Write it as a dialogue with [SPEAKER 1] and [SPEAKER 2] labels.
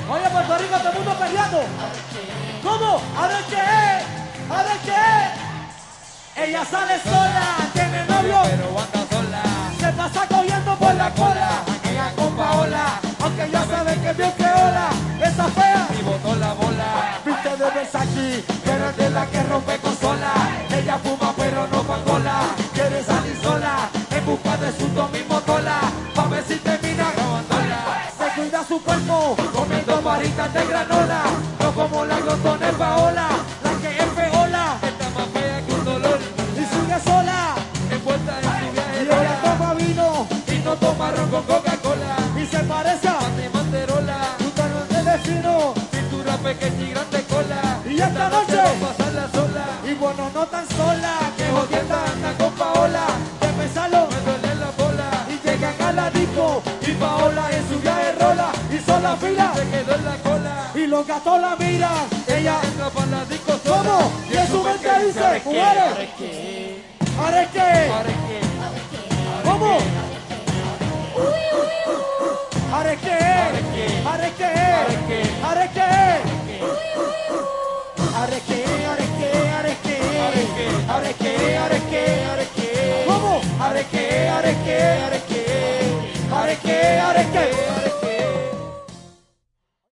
[SPEAKER 1] Oye, Puerto Rico, todo el mundo peleando. ¿Cómo? A ver qué es. A ver qué es. Ella sale sola, tiene novio,
[SPEAKER 2] pero anda sola.
[SPEAKER 1] se pasa cogiendo por la cola. Ella con Paola, aunque ya sabe que bien que hola. Esa fea
[SPEAKER 2] Y botó la bola.
[SPEAKER 1] viste de Versace, pero es de la que rompe consola. Ella fuma pero no pangola. Quiere salir sola, en busca de su mismo tola. Pa' ver si termina grabándola. Se cuida su cuerpo, comiendo varitas de granola. No como la glotona en Paola, la que es feola.
[SPEAKER 2] Está más fea que un dolor.
[SPEAKER 1] Y sigue sola,
[SPEAKER 2] Envuelta en su
[SPEAKER 1] y
[SPEAKER 2] viaje
[SPEAKER 1] ella
[SPEAKER 2] sola.
[SPEAKER 1] toma vino,
[SPEAKER 2] Y no toma ron con Coca-Cola.
[SPEAKER 1] y se parece a
[SPEAKER 2] Mate Manterola.
[SPEAKER 1] puta no te defino.
[SPEAKER 2] Cintura pequeña y grande cola.
[SPEAKER 1] Y esta noche,
[SPEAKER 2] va a pasarla sola.
[SPEAKER 1] y bueno, no tan sola, que jodienda anda con Paola. De pensarlo,
[SPEAKER 2] Me duele la bola.
[SPEAKER 1] y llegan a la disco, y Paola en su viaje rola, y son la fila,
[SPEAKER 2] Se quedó en la cola.
[SPEAKER 1] y los gatos la miran. Ella,
[SPEAKER 2] Entra para la disco sola.
[SPEAKER 1] ¿cómo? Y en su mente dice, mujeres, ¿ahora qué?
[SPEAKER 2] ¿Para qué?
[SPEAKER 1] ¿Cómo? ¿Ahora qué? ¿Ahora qué? ¿Ahora qué? ¿Ahora qué? ¿Ahora qué? ¿Ahora qué? ¿Ahora qué? ¿Ahora qué? ¿Ahora qué? ¿Cómo? ¿Ahora qué? ¿Ahora qué? ¿Ahora qué? ¿Ahora qué? ¿Ahora qué?